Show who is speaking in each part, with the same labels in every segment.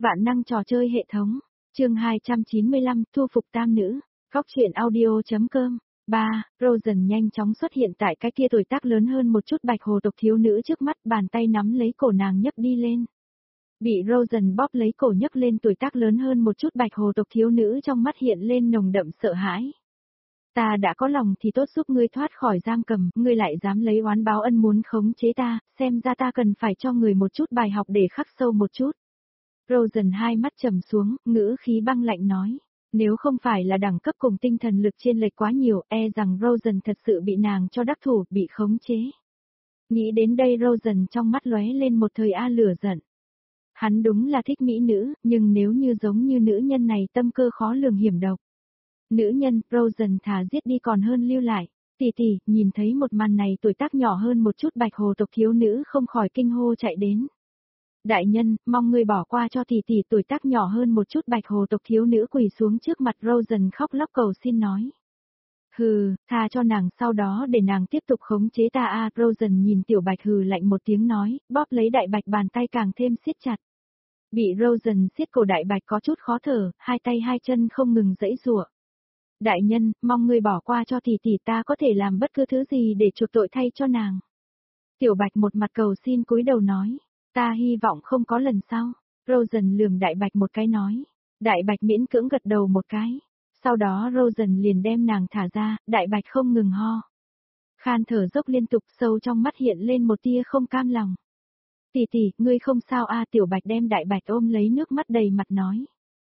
Speaker 1: Vạn năng trò chơi hệ thống. Chương 295, thu phục tam nữ. Góc truyện audio.com. 3. Rosen nhanh chóng xuất hiện tại cái kia tuổi tác lớn hơn một chút bạch hồ tộc thiếu nữ trước mắt, bàn tay nắm lấy cổ nàng nhấc đi lên. Bị Rosen bóp lấy cổ nhấc lên tuổi tác lớn hơn một chút bạch hồ tộc thiếu nữ trong mắt hiện lên nồng đậm sợ hãi. Ta đã có lòng thì tốt giúp ngươi thoát khỏi giam cầm, ngươi lại dám lấy oán báo ân muốn khống chế ta, xem ra ta cần phải cho người một chút bài học để khắc sâu một chút. Rosen hai mắt trầm xuống, ngữ khí băng lạnh nói. Nếu không phải là đẳng cấp cùng tinh thần lực trên lệch quá nhiều, e rằng Rosen thật sự bị nàng cho đắc thủ, bị khống chế. Nghĩ đến đây Rosen trong mắt lóe lên một thời lửa giận. Hắn đúng là thích mỹ nữ, nhưng nếu như giống như nữ nhân này tâm cơ khó lường hiểm độc. Nữ nhân, Rosen thà giết đi còn hơn lưu lại. Tỷ tỷ, nhìn thấy một màn này tuổi tác nhỏ hơn một chút bạch hồ tộc thiếu nữ không khỏi kinh hô chạy đến. Đại nhân, mong ngươi bỏ qua cho tỷ tỷ, tuổi tác nhỏ hơn một chút bạch hồ tộc thiếu nữ quỳ xuống trước mặt Rosen khóc lóc cầu xin nói. Hừ, tha cho nàng sau đó để nàng tiếp tục khống chế ta Rosen nhìn tiểu bạch hừ lạnh một tiếng nói, bóp lấy đại bạch bàn tay càng thêm siết chặt. Bị Rosen siết cổ đại bạch có chút khó thở, hai tay hai chân không ngừng giãy giụa. Đại nhân, mong ngươi bỏ qua cho tỷ tỷ, ta có thể làm bất cứ thứ gì để chuộc tội thay cho nàng. Tiểu bạch một mặt cầu xin cúi đầu nói. Ta hy vọng không có lần sau. Rosen lườm đại bạch một cái nói. Đại bạch miễn cưỡng gật đầu một cái. Sau đó Rosen liền đem nàng thả ra, đại bạch không ngừng ho. Khan thở dốc liên tục, sâu trong mắt hiện lên một tia không cam lòng. Tỷ tỷ, ngươi không sao tiểu bạch đem đại bạch ôm lấy, nước mắt đầy mặt nói.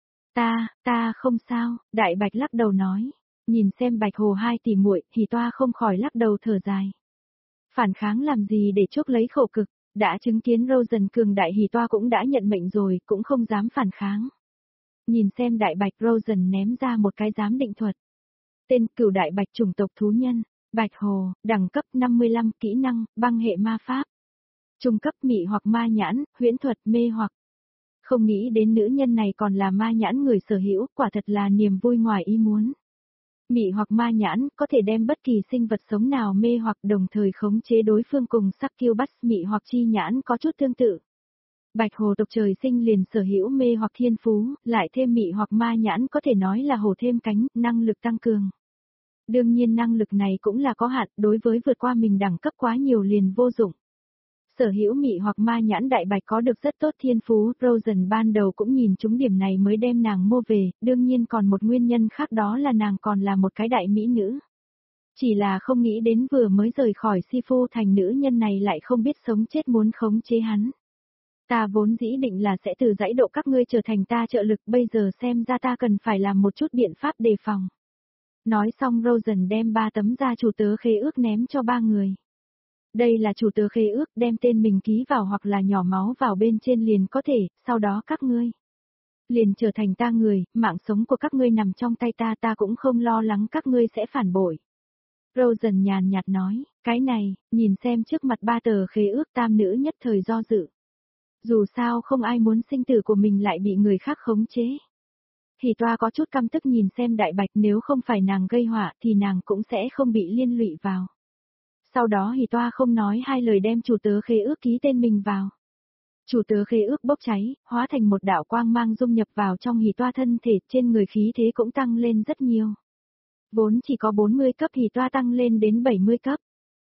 Speaker 1: Ta không sao, đại bạch lắc đầu nói. Nhìn xem bạch hồ hai tỷ muội, thì toa không khỏi lắc đầu thở dài. Phản kháng làm gì để chuốc lấy khổ cực. Đã chứng kiến Rosen cường đại hỉ toa cũng đã nhận mệnh rồi, cũng không dám phản kháng. Nhìn xem đại bạch, Rosen ném ra một cái giám định thuật. Tên cửu đại bạch chủng tộc thú nhân, bạch hồ, đẳng cấp 55, kỹ năng, băng hệ ma pháp. Trung cấp mị hoặc ma nhãn, huyễn thuật, mê hoặc. Không nghĩ đến nữ nhân này còn là ma nhãn người sở hữu, quả thật là niềm vui ngoài ý muốn. Mị hoặc ma nhãn có thể đem bất kỳ sinh vật sống nào mê hoặc, đồng thời khống chế đối phương, cùng succubus mị hoặc chi nhãn có chút tương tự. Bạch hồ tộc trời sinh liền sở hữu mê hoặc thiên phú, lại thêm mị hoặc ma nhãn có thể nói là hổ thêm cánh, năng lực tăng cường. Đương nhiên năng lực này cũng là có hạn, đối với vượt qua mình đẳng cấp quá nhiều liền vô dụng. Sở hữu mị hoặc ma nhãn đại bạch có được rất tốt thiên phú, Rosen ban đầu cũng nhìn trúng điểm này mới đem nàng mua về, đương nhiên còn một nguyên nhân khác đó là nàng còn là một cái đại mỹ nữ. Chỉ là không nghĩ đến vừa mới rời khỏi Sifu thành nữ nhân này lại không biết sống chết muốn khống chế hắn. Ta vốn dĩ định là sẽ từ dãy độ các ngươi trở thành ta trợ lực, bây giờ xem ra ta cần phải làm một chút biện pháp đề phòng. Nói xong Rosen đem 3 tấm gia chủ tớ khế ước ném cho 3 người. Đây là chủ tớ khế ước, đem tên mình ký vào hoặc là nhỏ máu vào bên trên liền có thể, sau đó các ngươi liền trở thành ta người, mạng sống của các ngươi nằm trong tay ta cũng không lo lắng các ngươi sẽ phản bội. Rosen nhàn nhạt nói, cái này, nhìn xem trước mặt 3 tờ khế ước, tam nữ nhất thời do dự. Dù sao không ai muốn sinh tử của mình lại bị người khác khống chế. Hỉ toa có chút căm tức nhìn xem đại bạch, nếu không phải nàng gây họa thì nàng cũng sẽ không bị liên lụy vào. Sau đó hỉ toa không nói hai lời đem chủ tớ khế ước ký tên mình vào. Chủ tớ khế ước bốc cháy, hóa thành một đạo quang mang dung nhập vào trong hỉ toa thân thể, trên người khí thế cũng tăng lên rất nhiều. Vốn chỉ có 40 cấp hỉ toa tăng lên đến 70 cấp.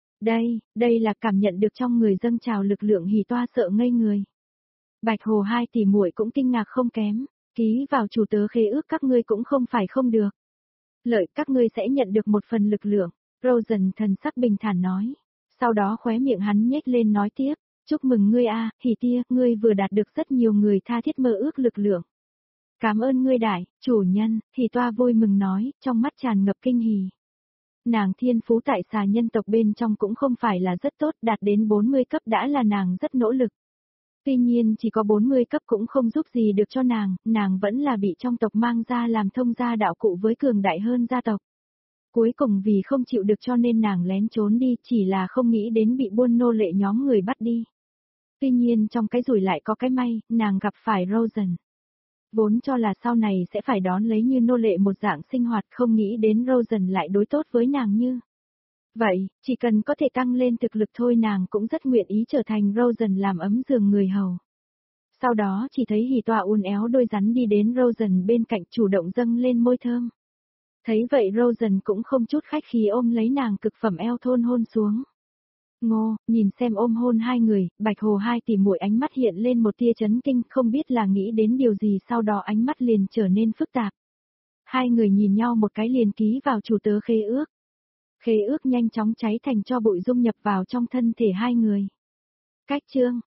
Speaker 1: Đây là cảm nhận được trong người dâng trào lực lượng, hỉ toa sợ ngây người. Bạch hồ hai tỷ muội cũng kinh ngạc không kém, ký vào chủ tớ khế ước các ngươi cũng không phải không được. Lợi các ngươi sẽ nhận được một phần lực lượng. Rosen thần sắc bình thản nói. Sau đó khóe miệng hắn nhếch lên nói tiếp. Chúc mừng ngươi hỉ tia, ngươi vừa đạt được rất nhiều người tha thiết mơ ước lực lượng. Cảm ơn ngươi đại, chủ nhân, hỉ toa vui mừng nói, trong mắt tràn ngập kinh hỉ. Nàng thiên phú tại xà nhân tộc bên trong cũng không phải là rất tốt, đạt đến 40 cấp đã là nàng rất nỗ lực. Tuy nhiên chỉ có 40 cấp cũng không giúp gì được cho nàng vẫn là bị trong tộc mang ra làm thông gia đạo cụ với cường đại hơn gia tộc. Cuối cùng vì không chịu được cho nên nàng lén trốn đi, chỉ là không nghĩ đến bị buôn nô lệ nhóm người bắt đi. Tuy nhiên trong cái rủi lại có cái may, nàng gặp phải Rosen. Vốn cho là sau này sẽ phải đón lấy như nô lệ một dạng sinh hoạt, không nghĩ đến Rosen lại đối tốt với nàng như. Vậy, chỉ cần có thể tăng lên thực lực thôi nàng cũng rất nguyện ý trở thành Rosen làm ấm giường người hầu. Sau đó chỉ thấy hỉ tọa uốn éo đôi rắn đi đến Rosen bên cạnh chủ động dâng lên môi thơm. Thấy vậy Rosen cũng không chút khách khí ôm lấy nàng cực phẩm eo thon hôn xuống. Ngô, nhìn xem ôm hôn hai người, Bạch Hồ hai tỷ muội ánh mắt hiện lên một tia chấn kinh, không biết là nghĩ đến điều gì, sau đó ánh mắt liền trở nên phức tạp. Hai người nhìn nhau một cái liền ký vào chủ tớ khế ước. Khế ước nhanh chóng cháy thành tro bụi dung nhập vào trong thân thể hai người. Cách chương